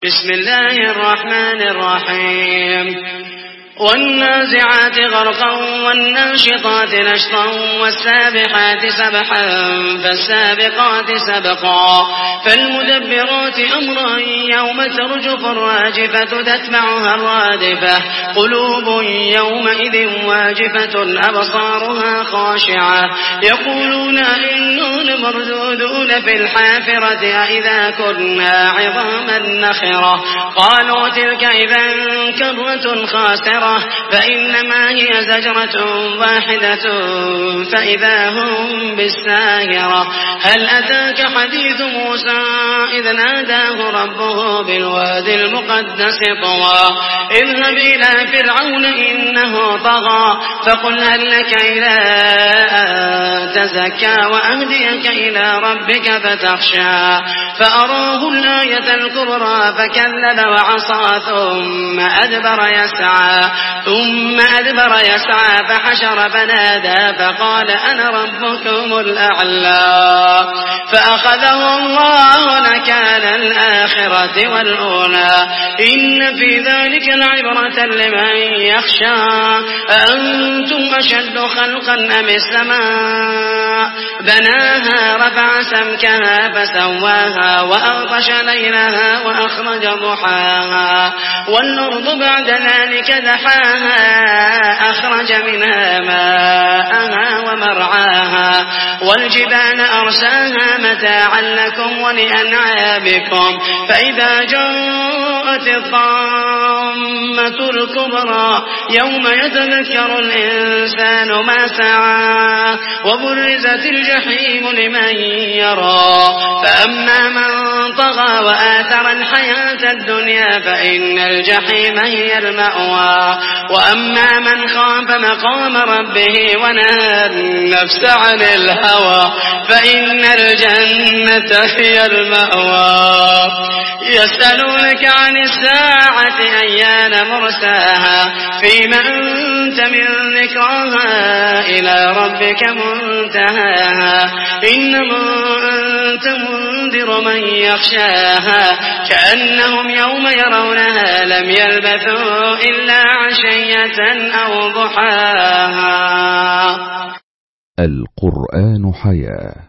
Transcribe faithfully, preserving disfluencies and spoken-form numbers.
بسم الله الرحمن الرحيم والنازعات غرقا والناشطات نشطا والسابحات سبحا فالسابقات سبقا فالمدبرات أمرا يوم ترجف الراجفة تتبعها الرادفة قلوب يومئذ واجفة أبصارها خاشعة يقولون إننا لمردودون في الحافرة أئذا كنا عظاما نخرة قالوا تلك إذا كرة خاسرة فإنما هي زجرة واحدة فإذا هم بالساهرة هل أتاك حديث موسى إذ ناداه ربه بالوادي المقدس طوى اذهب إلى فرعون إنه طغى فقل هل لك إلى أن تزكى وأهديك إلى ربك فتخشى فأراه الآية الكبرى فكذب وعصى ثم أدبر يسعى ثم أدبر يسعى فحشر فنادى فقال أنا ربكم الأعلى فأخذه الله نكال الآخرة والأولى إن في ذلك العبرة لمن يخشى أأنتم أشد خلقا أم السماء بناها رفع سمكها فسواها وأغطش ليلها وأخرج ضحاها والأرض بعد ذلك دحاها أخرج منها ماءها ومرعاها والجبال أرساها متاعا لكم ولأنعامكم فإذا جاءت الطامة الكبرى يوم يتذكر الإنسان ما سعى وبرزت الجحيم لمن يرى فأما من طغى وآثر الحياة الدنيا فإن الجحيم هي المأوى وأما من خاف مقام ربه ونهى النفس عن الهوى فإن الجنة هي المأوى يسألونك عن الساعة أيان مرساها فيما أنت من ذكراها إلى ربك منتهاها إنما أنت منذر من يخشاها كأنهم يوم يرونها لم يلبثوا إلا عشية أو ضحاها. القرآن حياة.